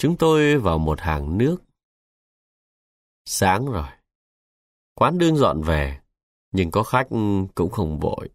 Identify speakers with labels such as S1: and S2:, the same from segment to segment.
S1: chúng tôi vào một hàng nước. Sáng rồi. Quán đương dọn về, nhưng có khách cũng không vội.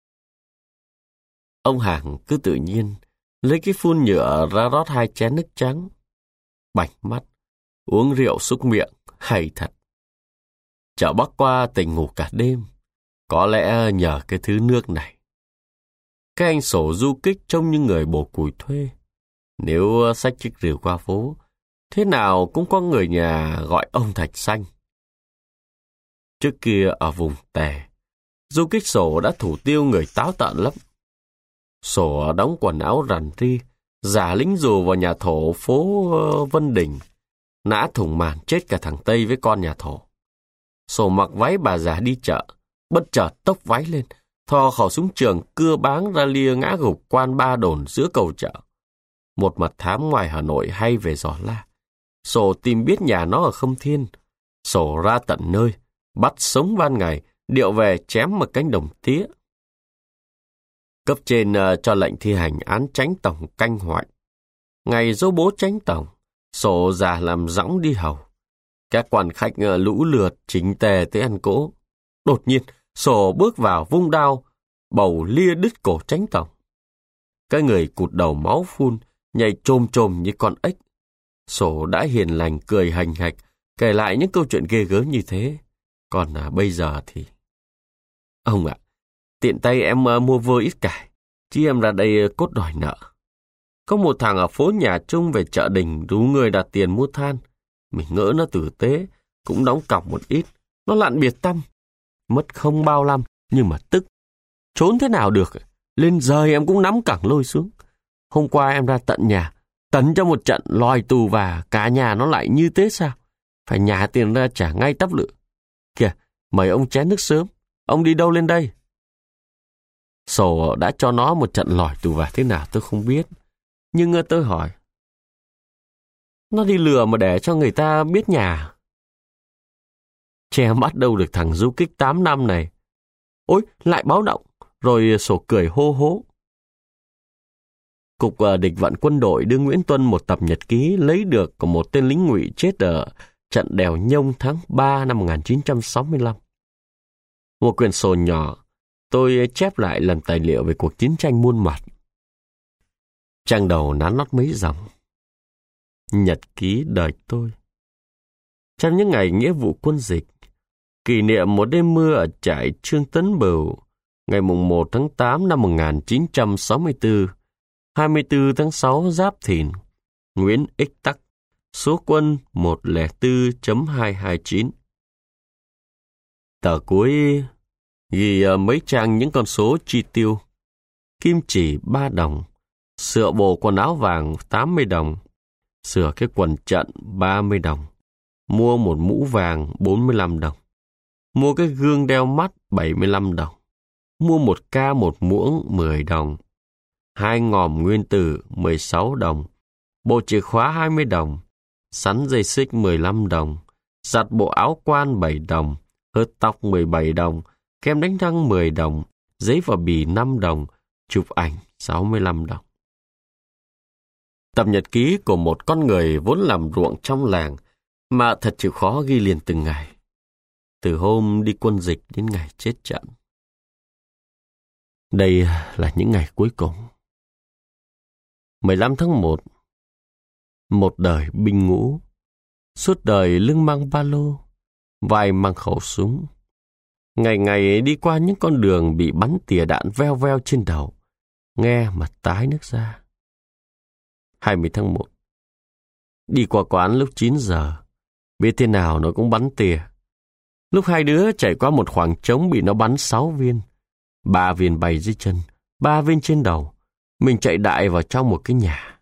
S1: Ông hàng cứ tự nhiên lấy cái phun nhựa ra rót 2 chén nước trắng. Bảnh mắt, uống rượu xúc miệng, hay thật. Chợ Bắc qua tỉnh ngủ cả đêm, có lẽ nhờ cái thứ nước này. Các anh sổ du kích trông như người bổ củi thuê. Nếu xách chiếc rìu qua phố, thế nào cũng có người nhà gọi ông Thạch Xanh. Trước kia ở vùng Tè, du kích sổ đã thủ tiêu người táo tợn lắm. Sổ đóng quần áo rằn ri, giả lính dù vào nhà thổ phố Vân Đình, nã thủng màn chết cả thằng Tây với con nhà thổ. Sổ mặc váy bà già đi chợ, bất chợt tốc váy lên, thò khẩu súng trường cưa báng ra lia ngã gục quan Ba Đồn giữa cầu chợ. Một mật thám ngoài Hà Nội hay về Giỏ La. Sổ tìm biết nhà nó ở Khâm Thiên. Sổ ra tận nơi, bắt sống ban ngày, điệu về chém một cánh đồng tía. Cấp trên cho lệnh thi hành án chánh tổng canh hoạnh. Ngày dỗ bố chánh tổng, sổ già làm dõng đi hầu. Các quan khách lũ lượt chỉnh tề tới ăn cỗ. Đột nhiên, sổ bước vào vung đao, bầu lia đứt cổ chánh tổng. Cái người cụt đầu máu phun, nhảy chồm chồm như con ếch. Sổ đã hiền lành cười hành hạch, kể lại những câu chuyện ghê gớm như thế. Còn bây giờ thì... Ông ạ, tiện tay em mua vơ ít cải, chứ em ra đây cốt đòi nợ. Có một thằng ở phố Nhà Trung về chợ Đình rủ người đặt tiền mua than. Mình ngỡ nó tử tế, cũng đóng cọc một ít. Nó lặn biệt tâm. Mất không bao năm, nhưng mà tức. Trốn thế nào được, lên rời em cũng nắm cẳng lôi xuống. Hôm qua em ra tận nhà, tấn cho một trận lòi tù và cả nhà nó lại như thế sao? Phải nhả tiền ra trả ngay tắp lự. Kìa, mời ông chén nước sớm. Ông đi đâu lên đây? Sổ đã cho nó một trận lòi tù và thế nào tôi không biết. Nhưng tôi hỏi. Nó đi lừa mà để cho người ta biết nhà. Che mắt đâu được thằng du kích 8 năm này. Ôi, lại báo động. Rồi sổ cười hô hố. Cục địch vận quân đội đưa Nguyễn Tuân một tập nhật ký lấy được của một tên lính ngụy chết ở trận đèo Nhông tháng 3 năm 1965. Một quyển sổ nhỏ, tôi chép lại lần tài liệu về cuộc chiến tranh muôn mặt. Trang đầu nắn nót mấy dòng. Nhật ký đời tôi. Trong những ngày nghĩa vụ quân dịch, kỷ niệm một đêm mưa ở trại Trương Tấn Bửu, ngày 1 tháng 8 năm 1964, 24 tháng 6 Giáp Thìn, Nguyễn Ích Tắc, số quân 104.229. Tờ cuối ghi mấy trang những con số chi tiêu. Kim chỉ 3 đồng, sửa bộ quần áo vàng 80 đồng, sửa cái quần trận 30 đồng, mua một mũ vàng 45 đồng, mua cái gương đeo mắt 75 đồng, mua một ca một muỗng 10 đồng, 2 ngòm nguyên tử 16 đồng, bộ chìa khóa 20 đồng, sắn dây xích 15 đồng, giặt bộ áo quan 7 đồng, hớt tóc 17 đồng, kem đánh răng 10 đồng, giấy và bì 5 đồng, chụp ảnh 65 đồng. Tập nhật ký của một con người vốn làm ruộng trong làng mà thật chịu khó ghi liền từng ngày. Từ hôm đi quân dịch đến ngày chết trận. Đây là những ngày cuối cùng. 15 tháng 1. Một đời binh ngũ. Suốt đời lưng mang ba lô, vai mang khẩu súng. Ngày ngày đi qua những con đường bị bắn tỉa đạn veo veo trên đầu. Nghe mà tái nước ra. 20 tháng 1. Đi qua quán lúc 9 giờ. Biết thế nào nó cũng bắn tỉa. Lúc hai đứa chạy qua một khoảng trống bị nó bắn 6 viên. 3 viên bay dưới chân, 3 viên trên đầu. Mình chạy đại vào trong một cái nhà.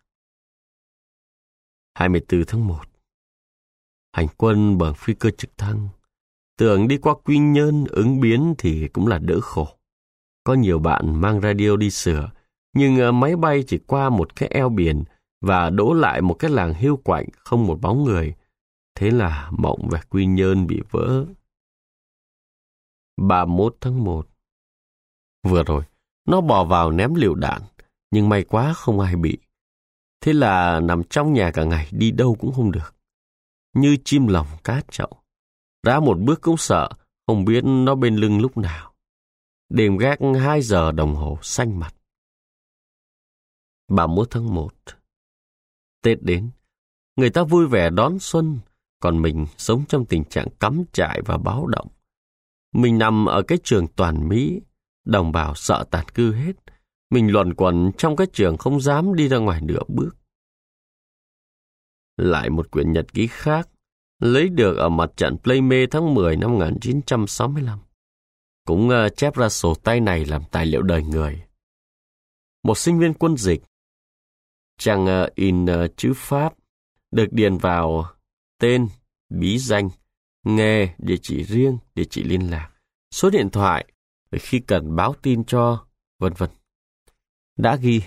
S1: 24 tháng 1. Hành quân bằng phi cơ trực thăng. Tưởng đi qua Quy Nhơn Ứng Biến thì cũng là đỡ khổ. Có nhiều bạn mang radio đi sửa, nhưng máy bay chỉ qua một cái eo biển và đỗ lại một cái làng hiu quạnh không một bóng người. Thế là mộng về Quy Nhơn bị vỡ. 31 tháng 1. Vừa rồi, nó bò vào ném lựu đạn, nhưng may quá không ai bị. Thế là nằm trong nhà cả ngày, đi đâu cũng không được. Như chim lồng cá chậu. Ra một bước cũng sợ, không biết nó bên lưng lúc nào. Đêm gác 2 giờ đồng hồ xanh mặt. 31 tháng 1. Tết đến, người ta vui vẻ đón xuân, còn mình sống trong tình trạng cắm trại và báo động. Mình nằm ở cái trường toàn Mỹ, đồng bào sợ tản cư hết. Mình luẩn quẩn trong cái trường không dám đi ra ngoài nửa bước. Lại một quyển nhật ký khác, lấy được ở mặt trận Playmate tháng 10 năm 1965. Cũng chép ra sổ tay này làm tài liệu đời người. Một sinh viên quân dịch, trang in chữ Pháp, được điền vào tên, bí danh, nghề, địa chỉ riêng, địa chỉ liên lạc, số điện thoại để khi cần báo tin cho, vân vân. Đã ghi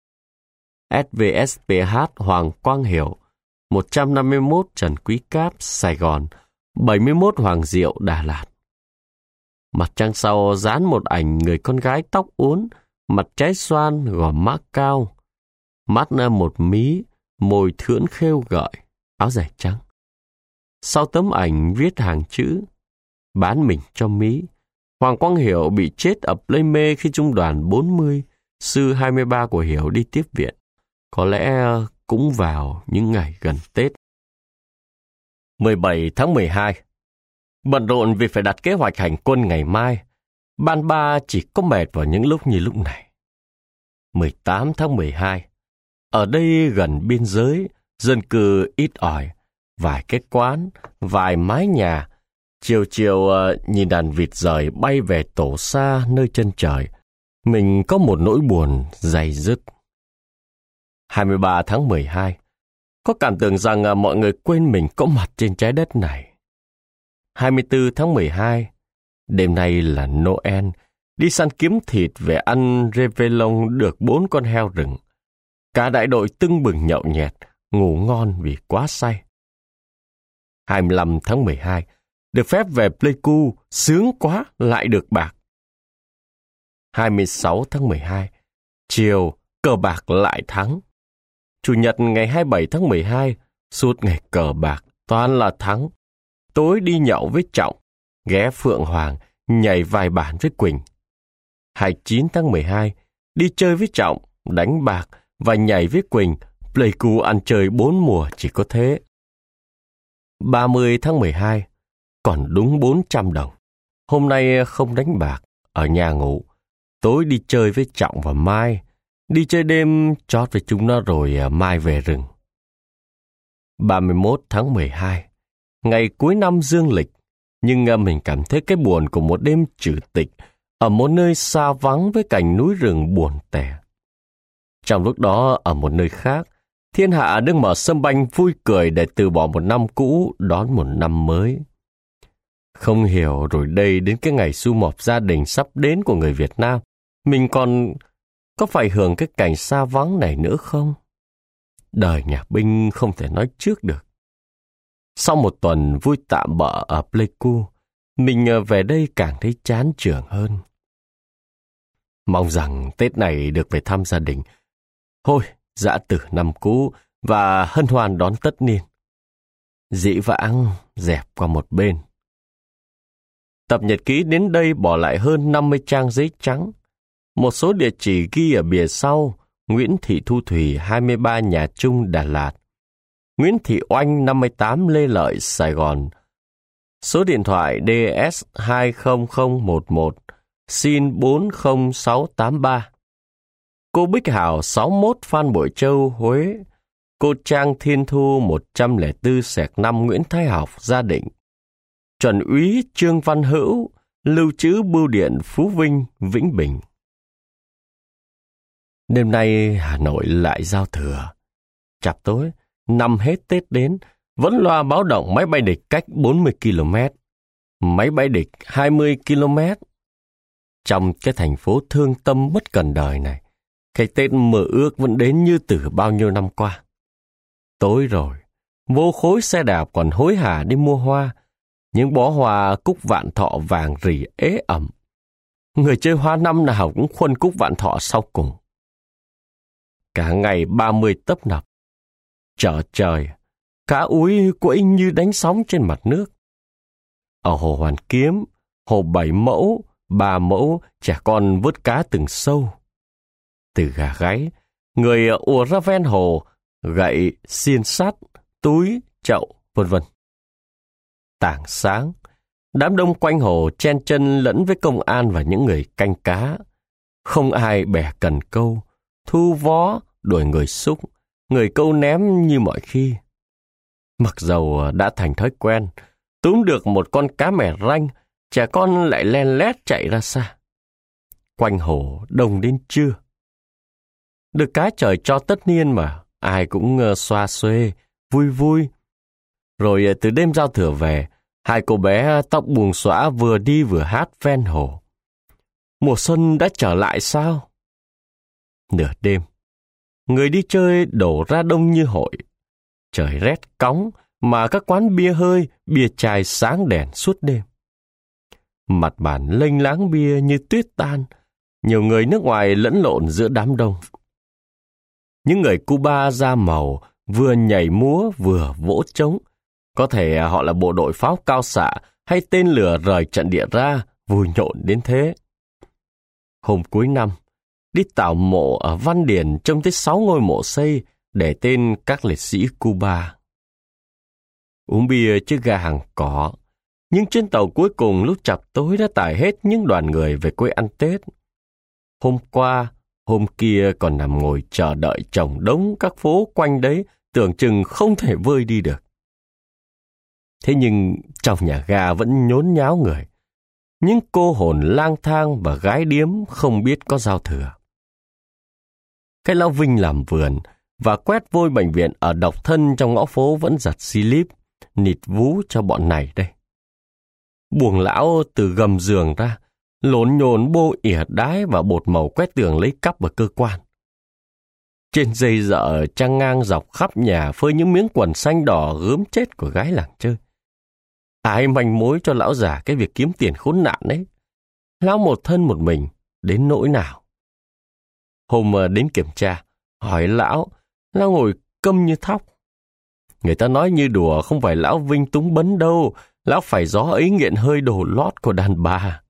S1: SVSPH Hoàng Quang Hiểu, 151 Trần Quý Cáp, Sài Gòn, 71 Hoàng Diệu, Đà Lạt. Mặt trang sau dán một ảnh người con gái tóc uốn, mặt trái xoan, gò má cao, mắt một mí, môi thưỡn khêu gợi, áo dài trắng. Sau tấm ảnh viết hàng chữ: bán mình cho Mỹ. Hoàng Quang Hiểu bị chết ở Playmate khi trung đoàn 40, sư 23 của Hiểu đi tiếp viện. Có lẽ cũng vào những ngày gần Tết. 17 tháng 12. Bận rộn vì phải đặt kế hoạch hành quân ngày mai. Ban ba chỉ có mệt vào những lúc như lúc này. 18 tháng 12. Ở đây gần biên giới, dân cư ít ỏi, vài cái quán, vài mái nhà. Chiều chiều nhìn đàn vịt rời bay về tổ xa nơi chân trời. Mình có một nỗi buồn dày dứt. 23 tháng 12. Có cảm tưởng rằng mọi người quên mình có mặt trên trái đất này. 24 tháng 12. Đêm nay là Noel. Đi săn kiếm thịt về ăn Réveillon được 4 con heo rừng. Cả đại đội tưng bừng nhậu nhẹt, ngủ ngon vì quá say. 25 tháng 12. Được phép về Pleiku, sướng quá, lại được bạc. 26 tháng 12. Chiều, cờ bạc lại thắng. Chủ nhật ngày 27 tháng 12, suốt ngày cờ bạc, toàn là thắng. Tối đi nhậu với Trọng, ghé Phượng Hoàng, nhảy vài bản với Quỳnh. 29 tháng 12, đi chơi với Trọng, đánh bạc và nhảy với Quỳnh, Pleiku ăn chơi 4 mùa chỉ có thế. 30 tháng 12, còn đúng 400 đồng. Hôm nay không đánh bạc, ở nhà ngủ. Tối đi chơi với Trọng và Mai. Đi chơi đêm chót với chúng nó rồi mai về rừng. 31 tháng 12, ngày cuối năm dương lịch, nhưng mình cảm thấy cái buồn của một đêm trừ tịch ở một nơi xa vắng với cảnh núi rừng buồn tẻ. Trong lúc đó, ở một nơi khác, thiên hạ đang mở sâm banh vui cười để từ bỏ một năm cũ đón một năm mới. Không hiểu rồi đây đến cái ngày sum họp gia đình sắp đến của người Việt Nam, mình còn có phải hưởng cái cảnh xa vắng này nữa không? Đời nhà binh không thể nói trước được. Sau một tuần vui tạm bợ ở Pleiku, mình về đây càng thấy chán chường hơn. Mong rằng Tết này được về thăm gia đình. Thôi, giã từ năm cũ và hân hoan đón tất niên. Dĩ vãng dẹp qua một bên. Tập nhật ký đến đây bỏ lại hơn 50 trang giấy trắng. Một số địa chỉ ghi ở bìa sau: Nguyễn Thị Thu Thủy, 23 Nhà Trung, Đà Lạt. Nguyễn Thị Oanh, 58 Lê Lợi, Sài Gòn. Số điện thoại DS 20011, xin 40683. Cô Bích Hảo, 61 Phan Bội Châu, Huế. Cô Trang Thiên Thu, 104/5 Nguyễn Thái Học, Gia Định. Chuẩn úy Trương Văn Hữu, lưu trữ bưu điện Phú Vinh, Vĩnh Bình. Đêm nay Hà Nội lại giao thừa. Chạp tối, năm hết Tết đến, vẫn loa báo động máy bay địch cách 40 km. Máy bay địch 20 km. Trong cái thành phố thương tâm bất cần đời này, cái Tết mơ ước vẫn đến như từ bao nhiêu năm qua. Tối rồi, vô khối xe đạp còn hối hả đi mua hoa, những bó hoa cúc vạn thọ vàng rỉ ế ẩm. Người chơi hoa năm nào cũng khuân cúc vạn thọ sau cùng. cả ngày 30 tấc nập. Trở trời, cá úi quẫy như đánh sóng trên mặt nước. Ở hồ Hoàn Kiếm, hồ 7 mẫu, 3 mẫu, trẻ con vớt cá từng sâu. Từ gà gáy, người ùa ra ven hồ, gậy, xiên sắt, túi, chậu, vân vân. Tảng sáng, đám đông quanh hồ chen chân lẫn với công an và những người canh cá. Không ai bẻ cần câu, thu vó, đuổi người xúc, người câu ném như mọi khi. Mặc dầu đã thành thói quen, túm được một con cá mè ranh, trẻ con lại len lét chạy ra xa. Quanh hồ đông đến trưa. Được cá trời cho tất niên mà, ai cũng xoa xuê, vui vui. Rồi từ đêm giao thừa về, hai cô bé tóc buông xõa vừa đi vừa hát ven hồ. Mùa xuân đã trở lại sao? Nửa đêm, người đi chơi đổ ra đông như hội. Trời rét cóng mà các quán bia hơi, bia chai sáng đèn suốt đêm. Mặt bàn lênh láng bia như tuyết tan, nhiều người nước ngoài lẫn lộn giữa đám đông. Những người Cuba da màu vừa nhảy múa vừa vỗ trống. Có thể họ là bộ đội pháo cao xạ hay tên lửa rời trận địa ra, vui nhộn đến thế. Hôm cuối năm, đi tảo mộ ở Văn Điển trông thấy 6 ngôi mộ xây để tên các liệt sĩ Cuba. Uống bia trước ga hàng cỏ, nhưng trên tàu cuối cùng lúc chập tối đã tải hết những đoàn người về quê ăn Tết. Hôm qua, hôm kia còn nằm ngồi chờ đợi chồng đống các phố quanh đấy, tưởng chừng không thể vơi đi được. Thế nhưng trong nhà ga vẫn nhốn nháo người. Những cô hồn lang thang và gái điếm không biết có giao thừa. Cái lão Vinh làm vườn và quét vôi bệnh viện ở độc thân trong ngõ phố vẫn giặt xi lít, nịt vú cho bọn này đây. Buồng lão từ gầm giường ra, lốn nhốn bô ỉa đái và bột màu quét tường lấy cắp vào cơ quan. Trên dây dợ trang ngang dọc khắp nhà phơi những miếng quần xanh đỏ gớm chết của gái làng chơi. Ai manh mối cho lão già cái việc kiếm tiền khốn nạn ấy. Lão một thân một mình, đến nỗi nào. Hôm đến kiểm tra, hỏi lão ngồi câm như thóc. Người ta nói như đùa không phải lão Vinh túng bấn đâu, lão phải gió ấy nghiện hơi đồ lót của đàn bà.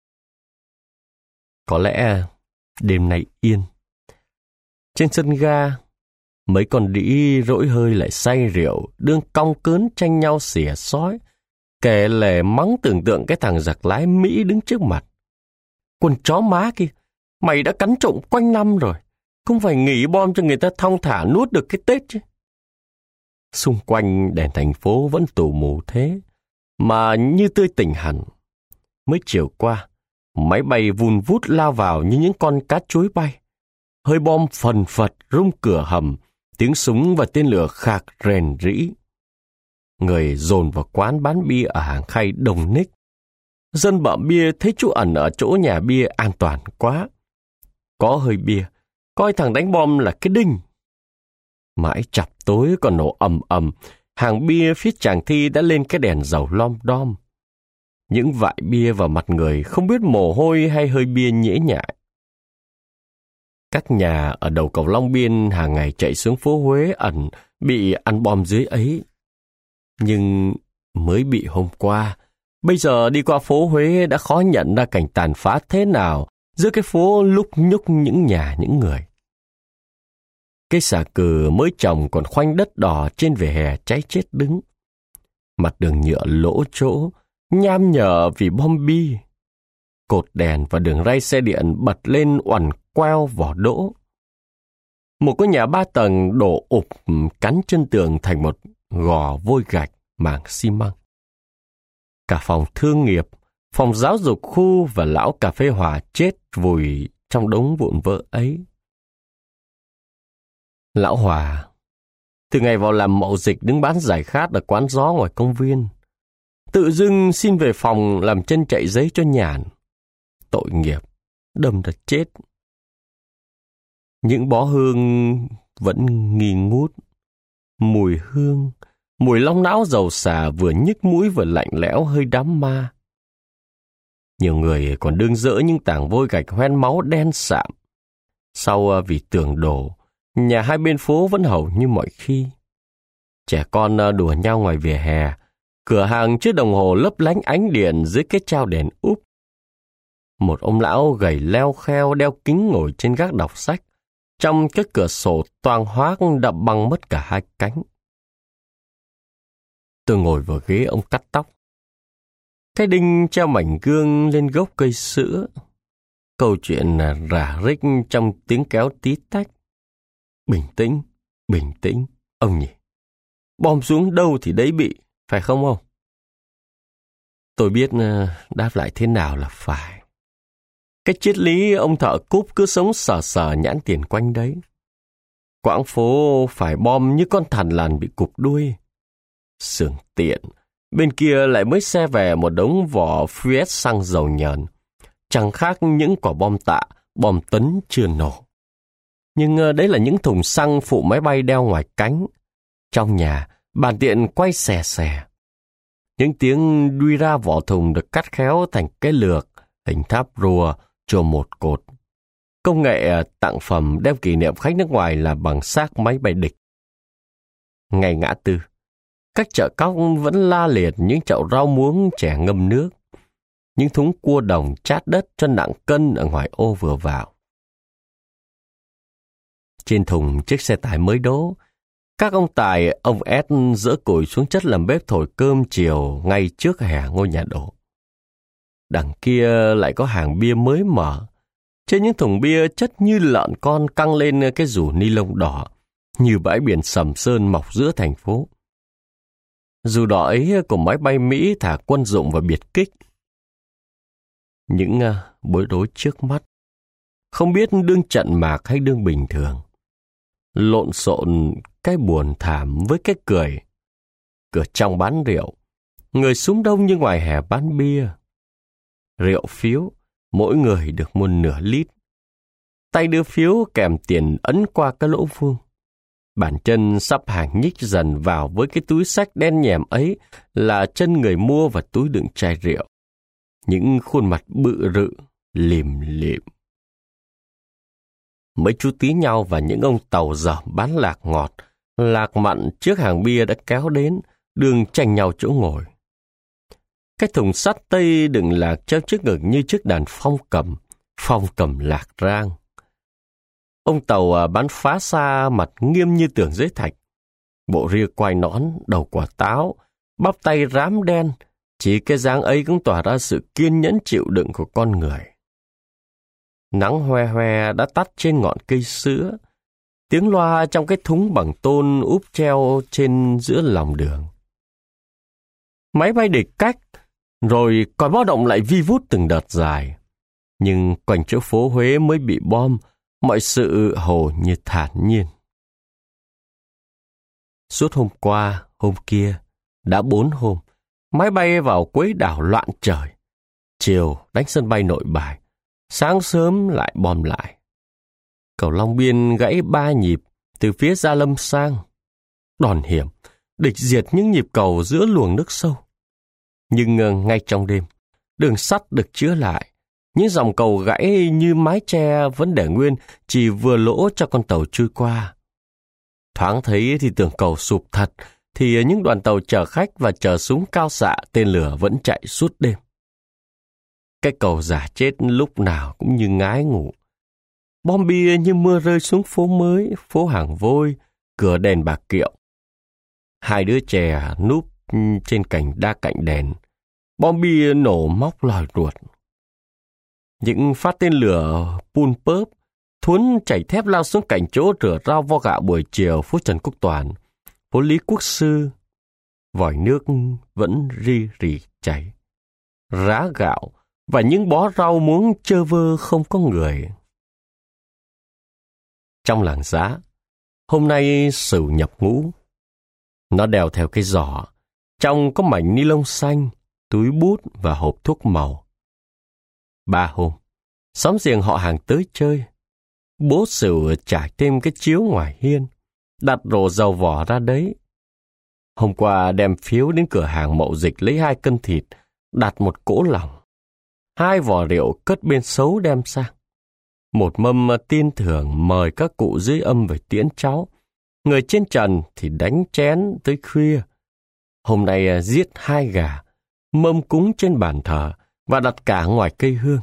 S1: Có lẽ đêm nay yên. Trên sân ga, mấy con đĩ rỗi hơi lại say rượu, đương cong cớn tranh nhau xỉa xói, kể lể mắng tưởng tượng cái thằng giặc lái Mỹ đứng trước mặt. Quần chó má kia, mày đã cắn trộm quanh năm rồi, không phải nghỉ bom cho người ta thong thả nuốt được cái Tết chứ. Xung quanh đèn thành phố vẫn tù mù thế, mà như tươi tỉnh hẳn. Mới chiều qua, máy bay vun vút lao vào như những con cá chuối bay. Hơi bom phần phật rung cửa hầm, tiếng súng và tên lửa khạc rền rĩ. Người dồn vào quán bán bia ở hàng khay Đồng Ních. Dân bợm bia thấy trú ẩn ở chỗ nhà bia an toàn quá. Có hơi bia, coi thằng đánh bom là cái đinh. Mãi chập tối còn nổ ầm ầm, hàng bia phía Tràng Thi đã lên cái đèn dầu lom đom. Những vại bia vào mặt người không biết mồ hôi hay hơi bia nhễ nhại. Các nhà ở đầu cầu Long Biên hàng ngày chạy xuống phố Huế ẩn bị ăn bom dưới ấy. Nhưng mới bị hôm qua, bây giờ đi qua phố Huế đã khó nhận ra cảnh tàn phá thế nào giữa cái phố lúc nhúc những nhà những người. Cây xà cừ mới trồng còn khoanh đất đỏ trên vỉa hè cháy chết đứng. Mặt đường nhựa lỗ chỗ, nham nhở vì bom bi. Cột đèn và đường ray xe điện bật lên uằn queo vỏ đỗ. Một cái nhà 3 tầng đổ ụp cắn chân tường thành một gò vôi gạch mảng xi măng. Cả phòng thương nghiệp, phòng giáo dục khu và lão cà phê Hòa chết vùi trong đống vụn vỡ ấy. Lão Hòa, từ ngày vào làm mậu dịch đứng bán giải khát ở quán gió ngoài công viên, tự dưng xin về phòng làm chân chạy giấy cho nhàn. Tội nghiệp, đâm ra chết. Những bó hương vẫn nghi ngút. Mùi hương, mùi long não dầu xả vừa nhức mũi vừa lạnh lẽo hơi đám ma. Nhiều người còn đương dỡ những tảng vôi gạch hoen máu đen sạm. Sau vì tường đổ, Nhà hai bên phố vẫn hầu như mọi khi. Trẻ con đùa nhau ngoài vỉa hè, cửa hàng chiếc đồng hồ lấp lánh ánh điện dưới cái trao đèn úp. Một ông lão gầy leo kheo đeo kính ngồi trên gác đọc sách, trong cái cửa sổ toang hoác đập bằng mất cả hai cánh. Tôi ngồi vào ghế ông cắt tóc. Cái đinh treo mảnh gương lên gốc cây sữa. Câu chuyện rả rích trong tiếng kéo tí tách. Bình tĩnh, ông nhỉ. Bom xuống đâu thì đấy bị, phải không ông? Tôi biết đáp lại thế nào là phải. Cái triết lý ông thợ cúp cứ sống sờ nhãn tiền quanh đấy. Quãng phố phải bom như con thằn lằn bị cụp đuôi. Xưởng tiện, bên kia lại mới xe về một đống vỏ Fiat xăng dầu nhờn. Chẳng khác những quả bom tạ, bom tấn chưa nổ. Nhưng đấy là những thùng xăng phụ máy bay đeo ngoài cánh. Trong nhà, bàn tiện quay xè xè. Những tiếng đuôi ra vỏ thùng được cắt khéo thành cái lược, hình tháp rùa, chùa một cột. Công nghệ tặng phẩm đem kỷ niệm khách nước ngoài là bằng xác máy bay địch. Ngay ngã tư, các chợ cóc vẫn la liệt những chậu rau muống trẻ ngâm nước. Những thúng cua đồng chát đất cho nặng cân ở ngoài ô vừa vào. Trên thùng chiếc xe tải mới đỗ, các ông tài, ông S dỡ củi xuống chất làm bếp thổi cơm chiều ngay trước hè ngôi nhà đổ. Đằng kia lại có hàng bia mới mở. Trên những thùng bia chất như lợn con căng lên cái dù ni lông đỏ, như bãi biển Sầm Sơn mọc giữa thành phố. Dù đỏ ấy của máy bay Mỹ thả quân dụng và biệt kích. Những bối rối trước mắt, không biết đương trận mạc hay đương bình thường. Lộn xộn cái buồn thảm với cái cười. Cửa trong bán rượu, người súng đông như ngoài hè bán bia. Rượu phiếu, mỗi người được mua nửa lít. Tay đưa phiếu kèm tiền ấn qua cái lỗ vuông. Bàn chân sắp hàng nhích dần vào với cái túi xách đen nhèm ấy là chân người mua và túi đựng chai rượu. Những khuôn mặt bự rự, lìm lịm. Mấy chú tí nhau và những ông tàu dở bán lạc ngọt, lạc mặn trước hàng bia đã kéo đến, đường tranh nhau chỗ ngồi. Cái thùng sắt tây đựng lạc treo trước ngực như chiếc đàn phong cầm lạc rang. Ông tàu bán phá xa mặt nghiêm như tường giấy thạch. Bộ ria quai nón, đầu quả táo, bắp tay rám đen, chỉ cái dáng ấy cũng tỏa ra sự kiên nhẫn chịu đựng của con người. Nắng hoe hoe đã tắt trên ngọn cây sữa, tiếng loa trong cái thúng bằng tôn úp treo trên giữa lòng đường. Máy bay địch cách, rồi còi báo động lại vi vút từng đợt dài. Nhưng quanh chỗ phố Huế mới bị bom, mọi sự hầu như thản nhiên. Suốt hôm qua, hôm kia, đã 4 hôm, máy bay vào Quế Đảo loạn trời. Chiều đánh sân bay Nội Bài, sáng sớm lại bom lại. Cầu Long Biên gãy 3 nhịp từ phía Gia Lâm sang. Đòn hiểm, địch diệt những nhịp cầu giữa luồng nước sâu. Nhưng ngay trong đêm, đường sắt được chữa lại. Những dòng cầu gãy như mái che vẫn để nguyên, chỉ vừa lỗ cho con tàu trôi qua. Thoáng thấy thì tưởng cầu sụp thật, thì những đoàn tàu chở khách và chở súng cao xạ tên lửa vẫn chạy suốt đêm. Cái cầu giả chết lúc nào cũng như ngái ngủ. Bom bia như mưa rơi xuống phố mới, phố Hàng Vôi, cửa đèn Bà Kiệu. 2 đứa trẻ núp trên cành đa cạnh đèn. Bom bia nổ móc lòi ruột. Những phát tên lửa pun pớp, thuấn chảy thép lao xuống cạnh chỗ rửa rau vo gạo buổi chiều phố Trần Quốc Toản, phố Lý Quốc Sư. Vòi nước vẫn ri rì chảy. Rá gạo và những bó rau muống trơ vơ không có người. Trong làng Giá, hôm nay Sửu nhập ngũ. Nó đèo theo cái giỏ, trong có mảnh ni lông xanh, túi bút và hộp thuốc màu. 3 hôm, xóm giềng họ hàng tới chơi. Bố Sửu trải thêm cái chiếu ngoài hiên, đặt rổ dầu vỏ ra đấy. Hôm qua đem phiếu đến cửa hàng Mậu Dịch lấy 2 cân thịt, đặt một cỗ lòng. 2 vỏ rượu cất bên xấu đem sang. một mâm tiên thưởng mời các cụ dưới âm về tiễn cháu. Người trên trần thì đánh chén tới khuya. Hôm nay giết 2 gà, mâm cúng trên bàn thờ và đặt cả ngoài cây hương.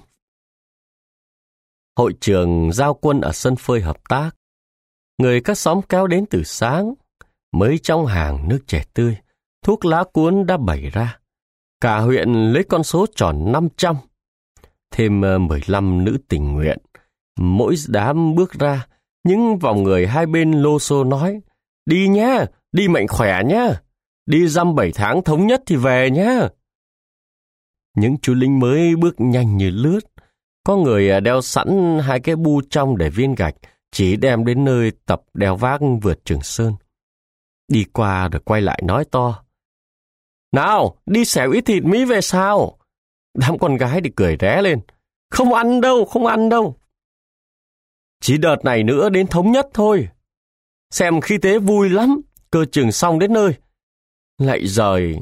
S1: Hội trường giao quân ở sân phơi hợp tác. Người các xóm kéo đến từ sáng. Mới trong hàng nước chè tươi, thuốc lá cuốn đã bày ra. Cả huyện lấy con số tròn 500. Thêm 15 nữ tình nguyện. Mỗi đám bước ra, những vòng người hai bên lô xô nói: đi nhá, đi mạnh khỏe nhá, đi dăm 7 tháng thống nhất thì về nhá. Những chú lính mới bước nhanh như lướt. Có người đeo sẵn 2 cái bu trong để viên gạch, chỉ đem đến nơi tập đeo vác vượt Trường Sơn. Đi qua rồi quay lại nói to: nào, đi xẻo ít thịt Mỹ về sao? Đám con gái thì cười ré lên: không ăn đâu, không ăn đâu. Chỉ đợt này nữa đến thống nhất thôi. Xem khí thế vui lắm, cơ chừng xong đến nơi. Lại rời.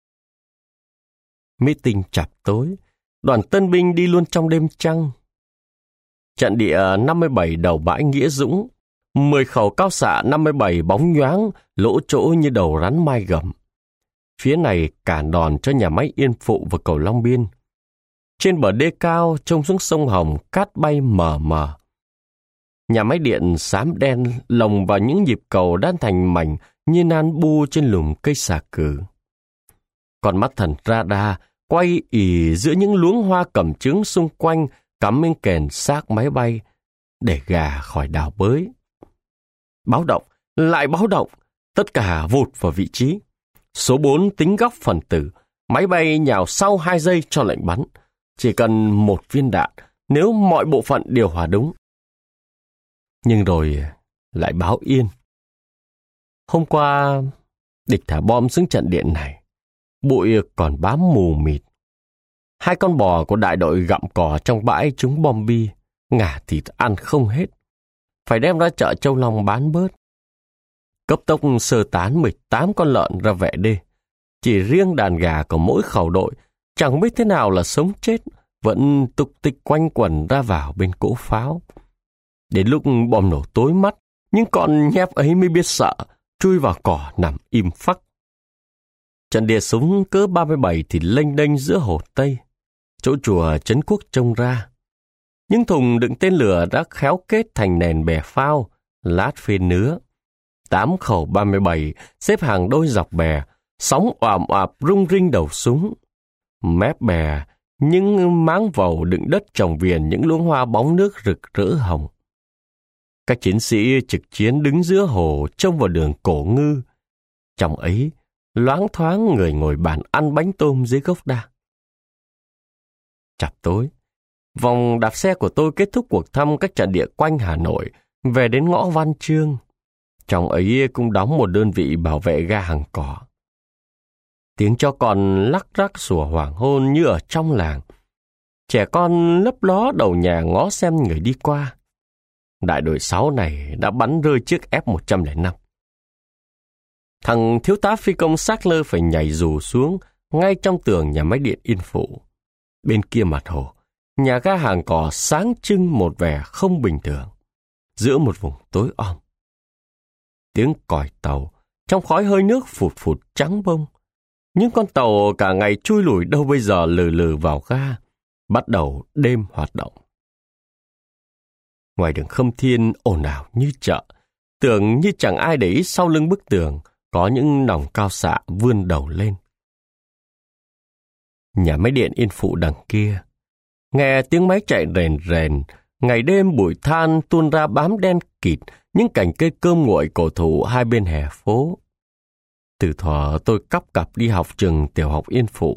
S1: Meeting chập tối, đoàn tân binh đi luôn trong đêm trăng. Trận địa 57 đầu bãi Nghĩa Dũng, 10 khẩu cao xạ 57 bóng nhoáng, lỗ chỗ như đầu rắn mai gầm. Phía này cản đòn cho nhà máy Yên Phụ và cầu Long Biên. Trên bờ đê cao trông xuống sông Hồng, cát bay mờ mờ. Nhà máy điện xám đen lồng vào những nhịp cầu đan thành mảnh như nan bu trên lùm cây xà cừ. Con mắt thần radar quay ì giữa những luống hoa cẩm chướng xung quanh, cắm bên kèn xác máy bay để gà khỏi đào bới. Báo động, lại báo động, tất cả vụt vào vị trí. Số 4 tính góc phần tử, máy bay nhào sau 2 giây cho lệnh bắn. Chỉ cần 1 viên đạn nếu mọi bộ phận điều hòa đúng. Nhưng rồi lại báo yên. Hôm qua, địch thả bom xuống trận điện này. Bụi còn bám mù mịt. 2 con bò của đại đội gặm cỏ trong bãi trúng bom bi, ngả thịt ăn không hết. Phải đem ra chợ Châu Long bán bớt. Cấp tốc sơ tán 18 con lợn ra vệ đê. Chỉ riêng đàn gà của mỗi khẩu đội, chẳng biết thế nào là sống chết, vẫn tục tịch quanh quẩn ra vào bên cỗ pháo. Đến lúc bom nổ tối mắt, những con nhép ấy mới biết sợ, chui vào cỏ nằm im phắc. Trận địa súng cỡ 37 thì lênh đênh giữa Hồ Tây, chỗ chùa Trấn Quốc trông ra. Những thùng đựng tên lửa đã khéo kết thành nền bè phao, lát phê nứa. 8 khẩu 37 xếp hàng đôi dọc bè, sóng oàm oạp rung rinh đầu súng. Mép bè, những máng vầu đựng đất trồng viền những luống hoa bóng nước rực rỡ hồng. Các chiến sĩ trực chiến đứng giữa hồ trông vào đường Cổ Ngư. Trong ấy, loáng thoáng người ngồi bàn ăn bánh tôm dưới gốc đa. Chập tối, vòng đạp xe của tôi kết thúc cuộc thăm các trận địa quanh Hà Nội, về đến ngõ Văn Chương. Trong ấy cũng đóng một đơn vị bảo vệ ga hàng cỏ. Tiếng chó con lắc rắc sủa hoàng hôn như ở trong làng. Trẻ con lấp ló đầu nhà ngó xem người đi qua. Đại đội 6 này đã bắn rơi chiếc F-105. Thằng thiếu tá phi công xác lơ phải nhảy dù xuống ngay trong tường nhà máy điện Yên Phụ. Bên kia mặt hồ, nhà ga hàng cỏ sáng trưng một vẻ không bình thường, giữa một vùng tối om. Tiếng còi tàu, trong khói hơi nước phụt phụt trắng bông. Những con tàu cả ngày chui lủi đâu bây giờ lừ lừ vào ga, bắt đầu đêm hoạt động. Ngoài đường Khâm Thiên ồn ào như chợ, tưởng như chẳng ai để ý sau lưng bức tường có những nòng cao xạ vươn đầu lên. Nhà máy điện Yên Phụ đằng kia, nghe tiếng máy chạy rền rền, ngày đêm bụi than tuôn ra bám đen kịt những cành cây cơm nguội cổ thụ hai bên hè phố. Từ thuở tôi cắp cặp đi học trường tiểu học Yên Phụ.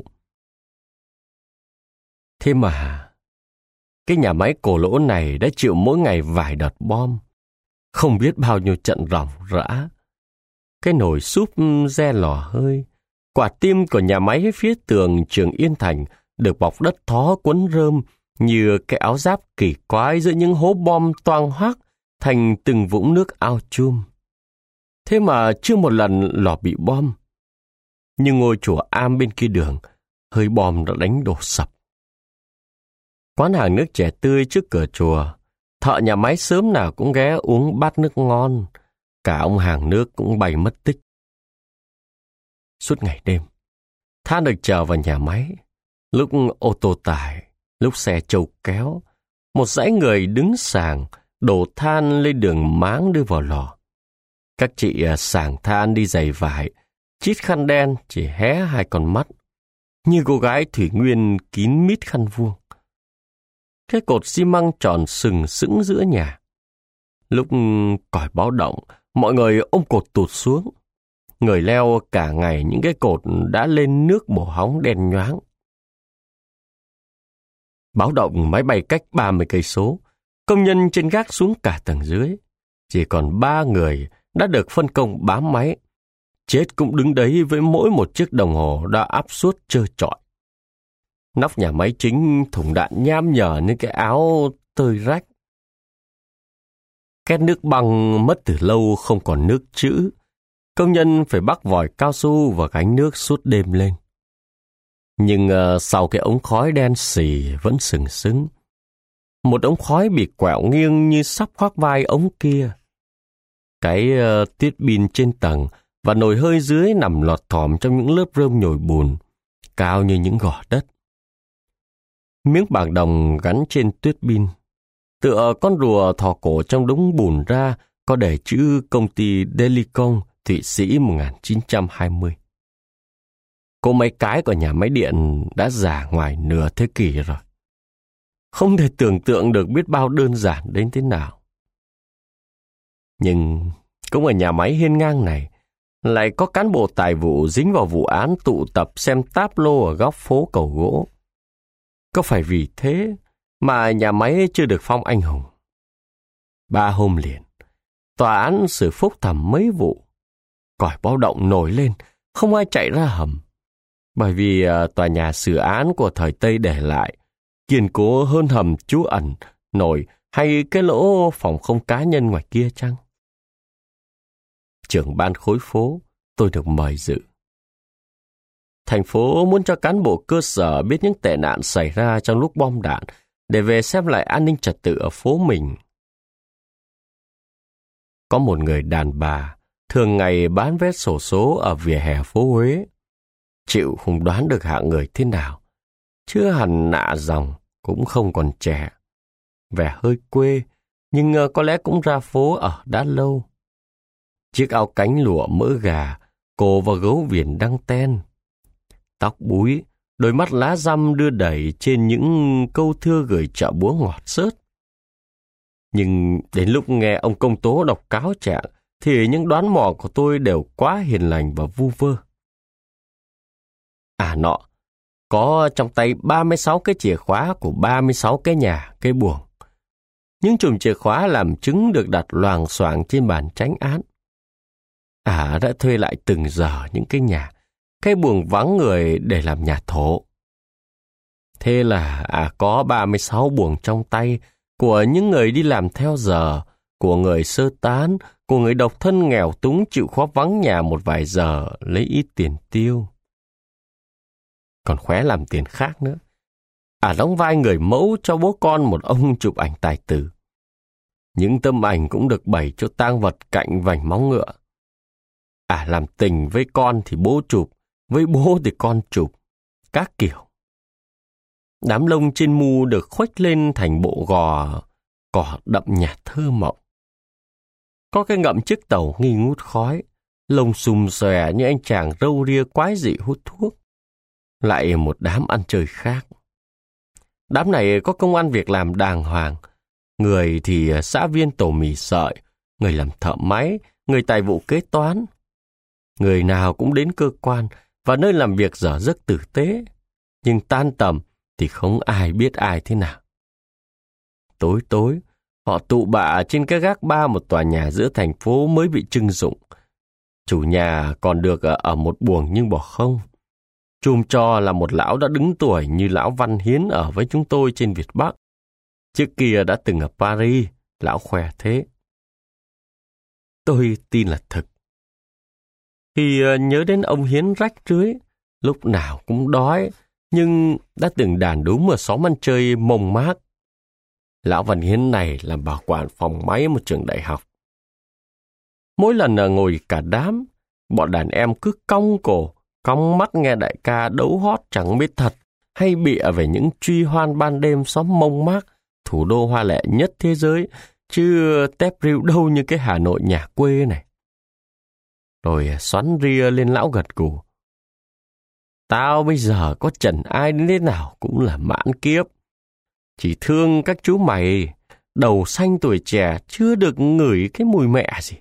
S1: Thế mà, cái nhà máy cổ lỗ này đã chịu mỗi ngày vài đợt bom, không biết bao nhiêu trận ròng rã. Cái nồi súp re lò hơi, quả tim của nhà máy phía tường trường Yên Thành được bọc đất thó quấn rơm như cái áo giáp kỳ quái giữa những hố bom toang hoác thành từng vũng nước ao chum. Thế mà chưa một lần lò bị bom. Nhưng ngôi chùa Am bên kia đường, hơi bom đã đánh đổ sập. Quán hàng nước chè tươi trước cửa chùa, Thợ nhà máy sớm nào cũng ghé uống bát nước ngon, cả ông hàng nước cũng bay mất tích. Suốt ngày đêm, Than được chờ vào nhà máy, lúc ô tô tải, lúc xe trâu kéo, một dãy người đứng sàng, đổ than lên đường máng đưa vào lò. Các chị sàng than đi giày vải, chít khăn đen chỉ hé hai con mắt, như cô gái Thủy Nguyên kín mít khăn vuông. Cái cột xi măng tròn sừng sững giữa nhà. Lúc còi báo động, mọi người ôm cột tụt xuống. Người leo cả ngày những cái cột đã lên nước bổ hóng đen nhoáng. Báo động máy bay cách 30 cây số, công nhân trên gác xuống cả tầng dưới. Chỉ còn 3 người đã được phân công bám máy. Chết cũng đứng đấy với mỗi một chiếc đồng hồ đã áp suốt trơ trọi. Nóc nhà máy chính thùng đạn nham nhở như cái áo tơi rách. Két nước băng mất từ lâu không còn nước trữ. Công nhân phải bắc vòi cao su và gánh nước suốt đêm lên. Nhưng sau cái ống khói đen xì vẫn sừng sững. Một ống khói bị quẹo nghiêng như sắp khoác vai ống kia. Cái tiết pin trên tầng và nồi hơi dưới nằm lọt thỏm trong những lớp rơm nhồi bùn, cao như những gò đất. Miếng bảng đồng gắn trên tuyết pin, tựa con rùa thò cổ trong đống bùn ra, có để chữ công ty Delicon, Thụy Sĩ 1920. Cỗ máy cái của nhà máy điện đã già ngoài nửa thế kỷ rồi. Không thể tưởng tượng được biết bao đơn giản đến thế nào. Nhưng cũng ở nhà máy hiên ngang này, lại có cán bộ tài vụ dính vào vụ án tụ tập xem táp lô ở góc phố Cầu Gỗ. Có phải vì thế mà nhà máy chưa được phong anh hùng? 3 hôm liền, tòa án xử phúc thẩm mấy vụ. Còi báo động nổi lên, không ai chạy ra hầm. Bởi vì tòa nhà xử án của thời Tây để lại kiên cố hơn hầm trú ẩn, nổi hay cái lỗ phòng không cá nhân ngoài kia chăng? Trưởng ban khối phố, tôi được mời dự. Thành phố muốn cho cán bộ cơ sở biết những tệ nạn xảy ra trong lúc bom đạn để về xem lại an ninh trật tự ở phố mình. Có một người đàn bà thường ngày bán vé xổ số ở vỉa hè phố Huế. Chịu không đoán được hạng người thế nào. Chưa hẳn nạ dòng, cũng không còn trẻ. Vẻ hơi quê, nhưng có lẽ cũng ra phố ở đã lâu. Chiếc áo cánh lụa mỡ gà, cổ và gấu viền đăng ten. Tóc búi, đôi mắt lá răm đưa đẩy trên những câu thơ gửi chợ búa ngọt xớt. Nhưng đến lúc nghe ông công tố đọc cáo trạng, thì những đoán mò của tôi đều quá hiền lành và vu vơ. Nọ, có trong tay 36 cái chìa khóa của 36 cái nhà, cái buồng. Những chùm chìa khóa làm chứng được đặt loàng xoàng trên bàn chánh án. Đã thuê lại từng giờ những cái nhà, cái buồng vắng người để làm nhà thổ. Thế là có 36 buồng trong tay của những người đi làm theo giờ, của người sơ tán, của người độc thân nghèo túng chịu khó vắng nhà một vài giờ lấy ít tiền tiêu. Còn khóe làm tiền khác nữa. Đóng vai người mẫu cho bố con một ông chụp ảnh tài tử. Những tấm ảnh cũng được bày cho tang vật cạnh vành móng ngựa. Làm tình với con thì bố chụp, với bố thì con chụp. Các kiểu. Đám lông trên mu được khuếch lên thành bộ gò, cỏ đậm nhạt thơ mộng. Có cái ngậm chiếc tàu nghi ngút khói, lông xùm xòe như anh chàng râu ria quái dị hút thuốc. Lại một đám ăn chơi khác. Đám này có công ăn việc làm đàng hoàng. Người thì xã viên tổ mì sợi, người làm thợ máy, người tài vụ kế toán. Người nào cũng đến cơ quan và nơi làm việc dở giấc tử tế. Nhưng tan tầm thì không ai biết ai thế nào. Tối tối, họ tụ bạ trên cái gác ba một tòa nhà giữa thành phố mới bị trưng dụng. Chủ nhà còn được ở một buồng nhưng bỏ không. Chùm cho là một lão đã đứng tuổi như lão Văn Hiến ở với chúng tôi trên Việt Bắc. Trước kia đã từng ở Paris, lão khỏe thế. Tôi tin là thực. Thì nhớ đến ông Hiến rách rưới, lúc nào cũng đói, nhưng đã từng đàn đúng ở xóm ăn chơi Mông Mác. Lão Văn Hiến này làm bảo quản phòng máy một trường đại học. Mỗi lần ngồi cả đám, bọn đàn em cứ cong cổ, cong mắt nghe đại ca đấu hót chẳng biết thật hay bịa về những truy hoan ban đêm xóm Mông Mác, thủ đô hoa lệ nhất thế giới, chứ tép rượu đâu như cái Hà Nội nhà quê này. Rồi xoắn ria lên lão gật gù. Tao bây giờ có trần ai đến thế nào cũng là mãn kiếp. Chỉ thương các chú mày, đầu xanh tuổi trẻ chưa được ngửi cái mùi mẹ gì.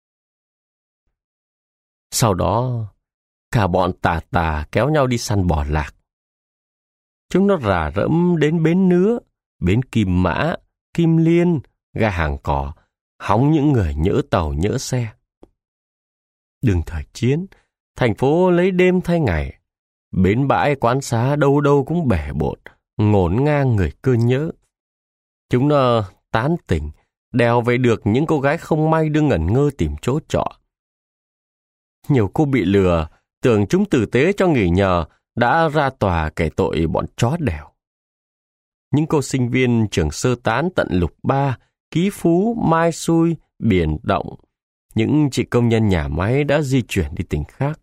S1: Sau đó, cả bọn tà kéo nhau đi săn bò lạc. Chúng nó rà rẫm đến bến Nứa, bến Kim Mã, Kim Liên, ga Hàng Cỏ, hóng những người nhỡ tàu nhỡ xe. Đường thời chiến, thành phố lấy đêm thay ngày, bến bãi quán xá đâu đâu cũng bể bộn, ngổn ngang người cơ nhỡ. Chúng nó tán tỉnh, đèo về được những cô gái không may đương ngẩn ngơ tìm chỗ trọ. Nhiều cô bị lừa, tưởng chúng tử tế cho nghỉ nhờ, đã ra tòa kể tội bọn chó đèo. Những cô sinh viên trường sơ tán tận Lục Ba, Ký Phú, Mai Xui, Biển Động, những chị công nhân nhà máy đã di chuyển đi tỉnh khác.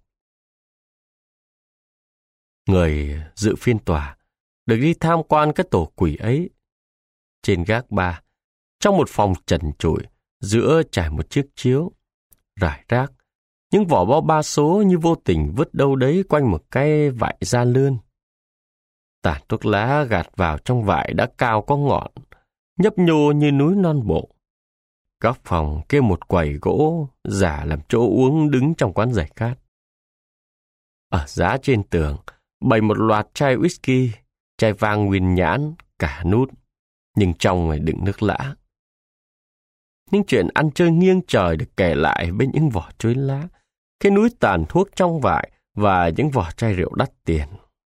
S1: Người dự phiên tòa được đi tham quan cái tổ quỷ ấy. Trên gác ba, trong một phòng trần trụi, giữa trải một chiếc chiếu, rải rác, những vỏ bao ba số như vô tình vứt đâu đấy quanh một cái vại da lươn. Tàn thuốc lá gạt vào trong vại đã cao có ngọn, nhấp nhô như núi non bộ. Góc phòng kê một quầy gỗ giả làm chỗ uống đứng trong quán giải khát. Ở giá trên tường bày một loạt chai whisky, chai vang nguyên nhãn, cả nút, nhưng trong đựng nước lã. Những chuyện ăn chơi nghiêng trời được kể lại bên những vỏ chuối lá, cái núi tàn thuốc trong vại và những vỏ chai rượu đắt tiền.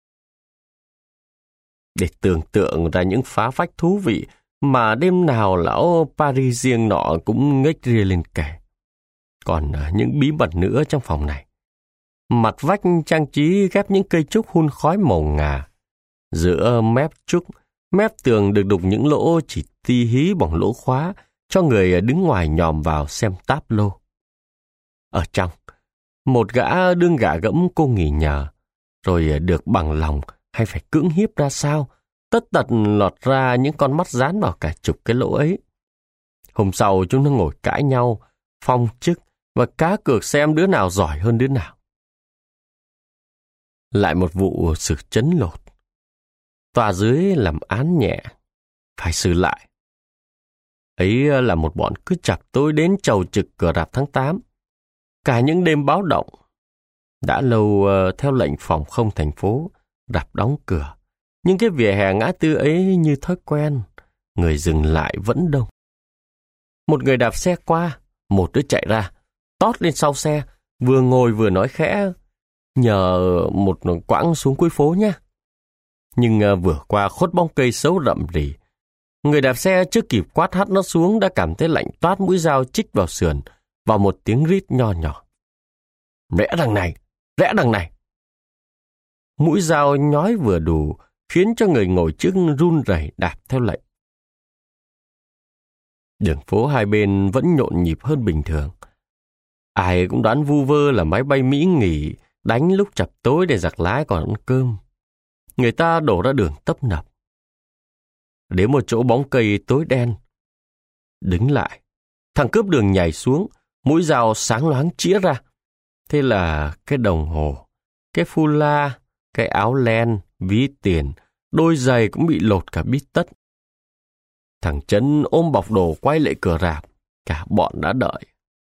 S1: Để tưởng tượng ra những phá phách thú vị mà đêm nào lão Parisien nọ cũng ngếch ria lên kể. Còn những bí mật nữa trong phòng này. Mặt vách trang trí ghép những cây trúc hun khói màu ngà. Giữa mép trúc, mép tường được đục những lỗ chỉ ti hí bằng lỗ khóa cho người đứng ngoài nhòm vào xem táp lô. Ở trong, một gã đương gạ gẫm cô nghỉ nhờ, rồi được bằng lòng hay phải cưỡng hiếp ra sao, tất tật lọt ra những con mắt dán vào cả chục cái lỗ ấy. Hôm sau chúng nó ngồi cãi nhau, phong chức và cá cược xem đứa nào giỏi hơn đứa nào. Lại một vụ xử trấn lột. Tòa dưới làm án nhẹ, phải xử lại. Ấy là một bọn cứ chập tối đến chầu trực cửa rạp Tháng 8. Cả những đêm báo động. Đã lâu theo lệnh phòng không thành phố, rạp đóng cửa. Nhưng cái vỉa hè ngã tư ấy như thói quen, người dừng lại vẫn đông. Một người đạp xe qua, một đứa chạy ra, tót lên sau xe, vừa ngồi vừa nói khẽ, nhờ một quãng xuống cuối phố nhé. Nhưng vừa qua khuất bóng cây xấu rậm rì, người đạp xe chưa kịp quát hắt nó xuống đã cảm thấy lạnh toát mũi dao chích vào sườn, vào một tiếng rít nho nhỏ. Rẽ đằng này, rẽ đằng này. Mũi dao nhói vừa đủ, khiến cho người ngồi trước run rẩy đạp theo lệnh. Đường phố hai bên vẫn nhộn nhịp hơn bình thường. Ai cũng đoán vu vơ là máy bay Mỹ nghỉ, đánh lúc chập tối để giặc lái còn ăn cơm. Người ta đổ ra đường tấp nập. Đến một chỗ bóng cây tối đen. Đứng lại, thằng cướp đường nhảy xuống, mũi dao sáng loáng chĩa ra. Thế là cái đồng hồ, cái phu la, cái áo len, ví tiền, đôi giày cũng bị lột cả bít tất. Thằng Trấn ôm bọc đồ quay lại cửa rạp, cả bọn đã đợi.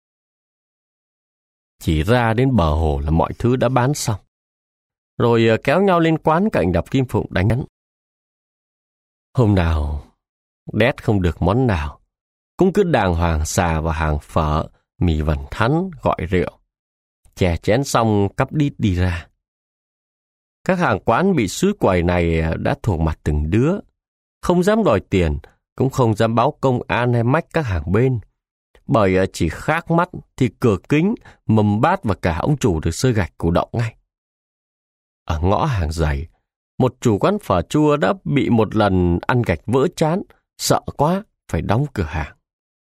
S1: Chỉ ra đến bờ hồ là mọi thứ đã bán xong. Rồi kéo nhau lên quán cạnh đập Kim Phụng đánh đắn. Hôm nào, đét không được món nào, cũng cứ đàng hoàng xà vào hàng phở, mì vần thắn, gọi rượu. Chè chén xong cắp đít đi ra. Các hàng quán bị xúi quầy này đã thuộc mặt từng đứa. Không dám đòi tiền, cũng không dám báo công an hay mách các hàng bên. Bởi chỉ khác mắt thì cửa kính, mâm bát và cả ông chủ được xơi gạch cổ động ngay. Ở ngõ hàng giày, một chủ quán phở chua đã bị một lần ăn gạch vỡ chán, sợ quá, phải đóng cửa hàng.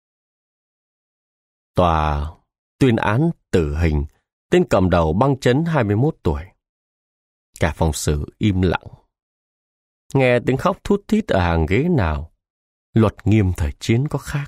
S1: Tòa tuyên án tử hình tên cầm đầu Băng Chấn 21 tuổi. Cả phòng xử im lặng. Nghe tiếng khóc thút thít ở hàng ghế nào. Luật nghiêm thời chiến có khác.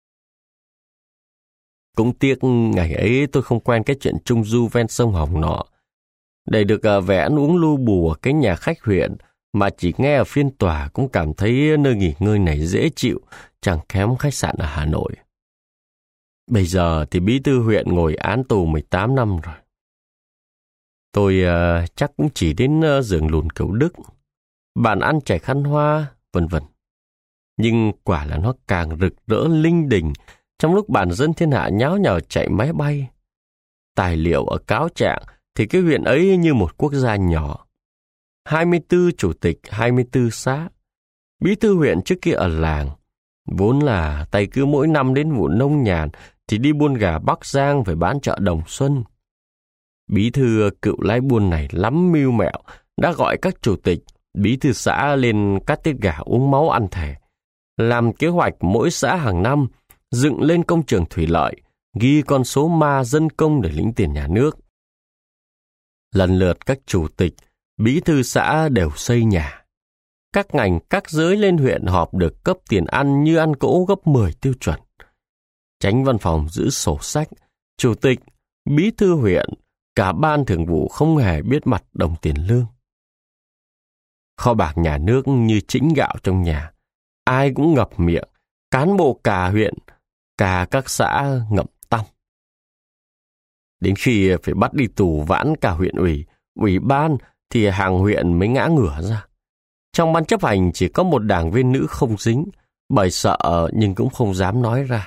S1: Cũng tiếc ngày ấy tôi không quen cái chuyện trung du ven sông Hồng nọ. Để được vẻ ăn uống lu bù ở cái nhà khách huyện mà chỉ nghe ở phiên tòa cũng cảm thấy nơi nghỉ ngơi này dễ chịu, chẳng kém khách sạn ở Hà Nội. Bây giờ thì bí thư huyện ngồi án tù 18 năm rồi. Tôi chắc cũng chỉ đến giường lùn kiểu Đức, bàn ăn chảy khăn hoa, vân vân. Nhưng quả là nó càng rực rỡ linh đình trong lúc bản dân thiên hạ nháo nhào chạy máy bay. Tài liệu ở cáo trạng thì cái huyện ấy như một quốc gia nhỏ. 24 chủ tịch, 24 xã. Bí thư huyện trước kia ở làng. Vốn là tay cứ mỗi năm đến vụ nông nhàn thì đi buôn gà Bắc Giang về bán chợ Đồng Xuân. Bí thư cựu lái buôn này lắm mưu mẹo, đã gọi các chủ tịch, bí thư xã lên cắt tiết gà uống máu ăn thẻ. Làm kế hoạch mỗi xã hàng năm, dựng lên công trường thủy lợi, ghi con số ma dân công để lĩnh tiền nhà nước. Lần lượt các chủ tịch, bí thư xã đều xây nhà. Các ngành, các giới lên huyện họp được cấp tiền ăn như ăn cỗ gấp 10 tiêu chuẩn. Chánh văn phòng giữ sổ sách, chủ tịch, bí thư huyện, cả ban thường vụ không hề biết mặt đồng tiền lương. Kho bạc nhà nước như chĩnh gạo trong nhà, ai cũng ngập miệng, cán bộ cả huyện, cả các xã ngậm tăm. Đến khi phải bắt đi tù vãn cả huyện ủy, ủy ban thì hàng huyện mới ngã ngửa ra. Trong ban chấp hành chỉ có một đảng viên nữ không dính, bởi sợ nhưng cũng không dám nói ra.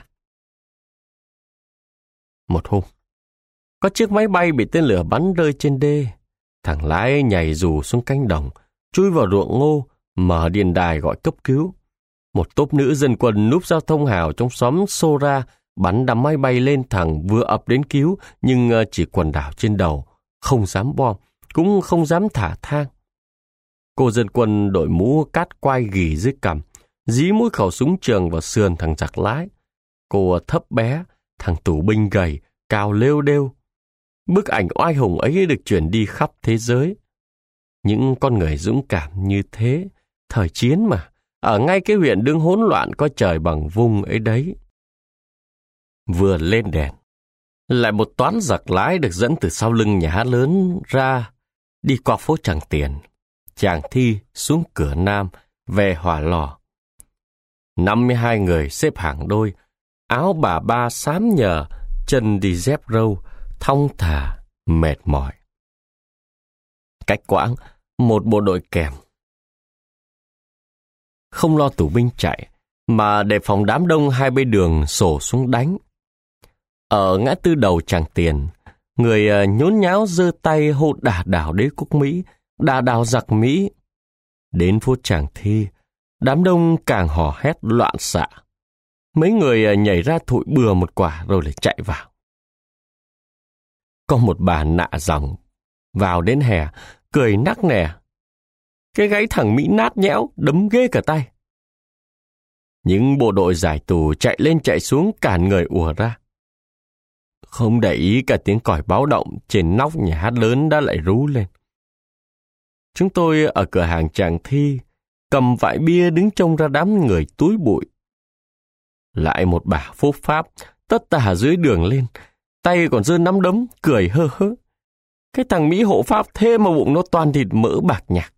S1: Một hôm, có chiếc máy bay bị tên lửa bắn rơi trên đê. Thằng lái nhảy dù xuống cánh đồng, chui vào ruộng ngô, mở điện đài gọi cấp cứu. Một tốp nữ dân quân núp giao thông hào trong xóm xô ra, bắn đám máy bay lên. Thằng vừa ập đến cứu, nhưng chỉ quần đảo trên đầu, không dám bom, cũng không dám thả thang. Cô dân quân đội mũ cát quai ghì dưới cằm, dí mũi khẩu súng trường vào sườn thằng giặc lái. Cô thấp bé, thằng tù binh gầy, cao lêu đêu. Bức ảnh oai hùng ấy được truyền đi khắp thế giới. Những con người dũng cảm như thế, thời chiến mà, ở ngay cái huyện đương hỗn loạn có trời bằng vung ấy đấy. Vừa lên đèn, lại một toán giặc lái được dẫn từ sau lưng nhà hát lớn ra, đi qua phố Tràng Tiền, Tràng Thi xuống cửa Nam, về Hỏa Lò. 52 người xếp hàng đôi, áo bà ba xám nhờ, chân đi dép râu, thong thả, mệt mỏi. Cách quãng, một bộ đội kèm. Không lo tù binh chạy, mà đề phòng đám đông hai bên đường xổ xuống đánh. Ở ngã tư đầu Tràng Tiền, người nhốn nháo giơ tay hô đả đảo đế quốc Mỹ, đả đảo giặc Mỹ. Đến phố Tràng Thi, đám đông càng hò hét loạn xạ. Mấy người nhảy ra thụi bừa một quả rồi lại chạy vào. Có một bà nạ dòng vào đến hè, cười nắc nẻ. Cái gáy thằng Mỹ nát nhẽo, đấm ghê cả tay. Những bộ đội giải tù chạy lên chạy xuống cản người ùa ra. Không để ý cả tiếng còi báo động trên nóc nhà hát lớn đã lại rú lên. Chúng tôi ở cửa hàng Tràng Thi, cầm vại bia đứng trông ra đám người túi bụi. Lại một bà phốp pháp, tất tả dưới đường lên, tay còn giơ nắm đấm, cười hơ hớ. Cái thằng Mỹ hộ pháp thế mà bụng nó toàn thịt mỡ bạc nhạc.